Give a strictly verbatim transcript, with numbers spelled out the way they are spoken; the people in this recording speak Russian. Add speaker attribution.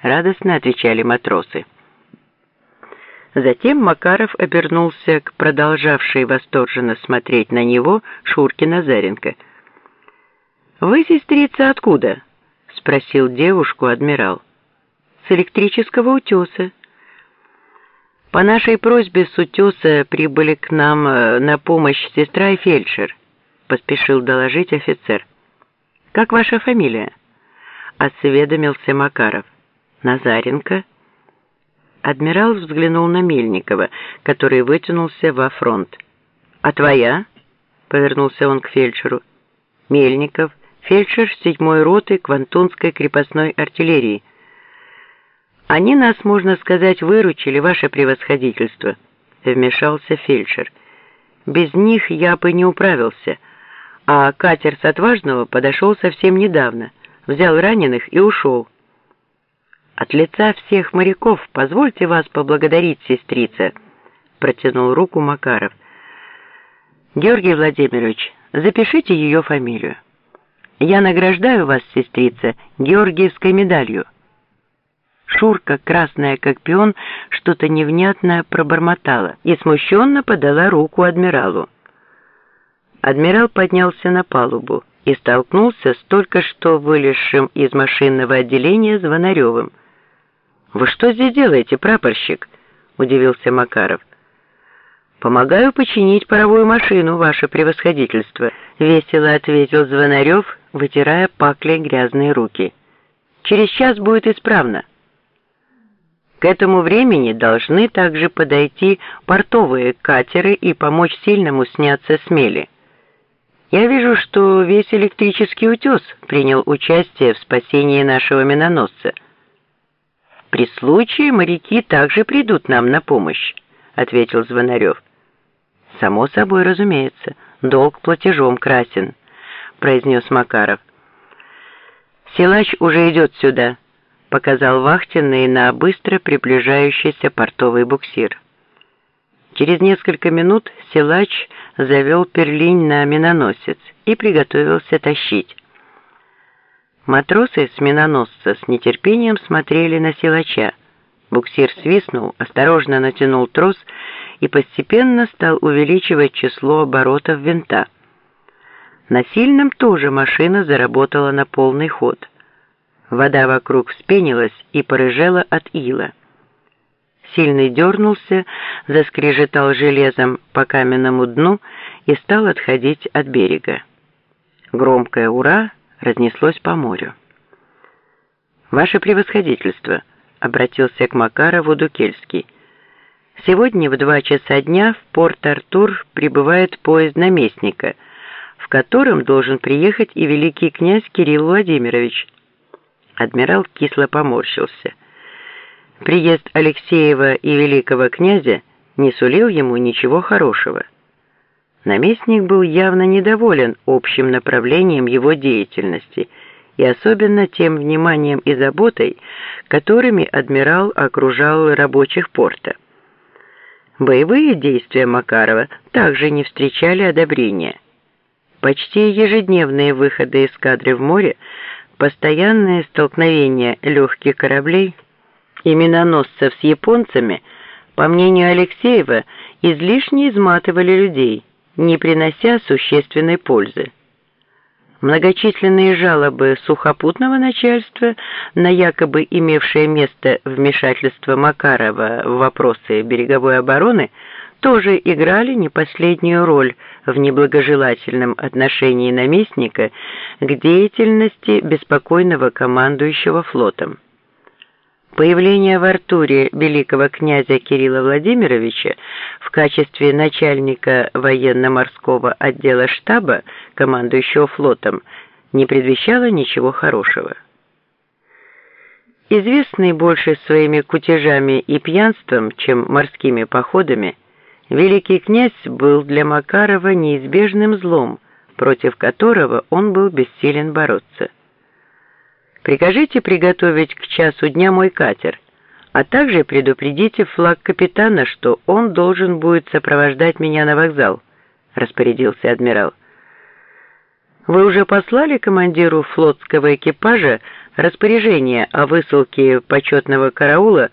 Speaker 1: радостно отвечали матросы. Затем Макаров обернулся к продолжавшей восторженно смотреть на него Шурке Назаренко. «Вы, сестрица, откуда?» — спросил девушку адмирал. «С электрического утеса». «По нашей просьбе с утеса прибыли к нам на помощь сестра и фельдшер», — поспешил доложить офицер. «Как ваша фамилия?» — осведомился Макаров. «Назаренко». Адмирал взглянул на Мельникова, который вытянулся во фронт. «А твоя?» — повернулся он к фельдшеру. «Мельников, фельдшер седьмой роты Квантунской крепостной артиллерии. Они нас, можно сказать, выручили, ваше превосходительство», — вмешался фельдшер. «Без них я бы не управился, а катер с Отважного подошел совсем недавно, взял раненых и ушел». «От лица всех моряков позвольте вас поблагодарить, сестрица», — протянул руку Макаров. «Георгий Владимирович, запишите ее фамилию. Я награждаю вас, сестрица, Георгиевской медалью». Шурка, красная как пион, что-то невнятное пробормотала и смущенно подала руку адмиралу. Адмирал поднялся на палубу и столкнулся с только что вылезшим из машинного отделения Звонаревым. «Вы что здесь делаете, прапорщик?» — удивился Макаров. «Помогаю починить паровую машину, ваше превосходительство», — весело ответил Звонарев, вытирая паклей грязные руки. «Через час будет исправно». К этому времени должны также подойти портовые катеры и помочь сильному сняться с мели. Я вижу, что весь электрический утес принял участие в спасении нашего миноносца. «При случае моряки также придут нам на помощь», — ответил Звонарев. «Само собой, разумеется, долг платежом красен», — произнес Макаров. «Силач уже идет сюда», — показал вахтенный на быстро приближающийся портовый буксир. Через несколько минут силач завел перлинь на миноносец и приготовился тащить. Матросы с миноносца с нетерпением смотрели на силача. Буксир свистнул, осторожно натянул трос и постепенно стал увеличивать число оборотов винта. На сильном тоже машина заработала на полный ход. Вода вокруг вспенилась и порыжела от ила. Сильный дернулся, заскрежетал железом по каменному дну и стал отходить от берега. Громкое «Ура!» разнеслось по морю. «Ваше превосходительство», — обратился к Макарову Дукельский, — «сегодня в два часа дня в Порт-Артур прибывает поезд наместника, в котором должен приехать и великий князь Кирилл Владимирович». Адмирал кисло поморщился. Приезд Алексеева и великого князя не сулил ему ничего хорошего. Наместник был явно недоволен общим направлением его деятельности и особенно тем вниманием и заботой, которыми адмирал окружал рабочих порта. Боевые действия Макарова также не встречали одобрения. Почти ежедневные выходы эскадры в море, постоянные столкновения легких кораблей и миноносцев с японцами, по мнению Алексеева, излишне изматывали людей, не принося существенной пользы. Многочисленные жалобы сухопутного начальства на якобы имевшее место вмешательство Макарова в вопросы береговой обороны тоже играли не последнюю роль в неблагожелательном отношении наместника к деятельности беспокойного командующего флотом. Появление в Артуре великого князя Кирилла Владимировича в качестве начальника военно-морского отдела штаба, командующего флотом, не предвещало ничего хорошего. Известный больше своими кутежами и пьянством, чем морскими походами, великий князь был для Макарова неизбежным злом, против которого он был бессилен бороться. «Прикажите приготовить к часу дня мой катер, а также предупредите флаг капитана, что он должен будет сопровождать меня на вокзал», — распорядился адмирал. «Вы уже послали командиру флотского экипажа Распоряжение о высылке почетного караула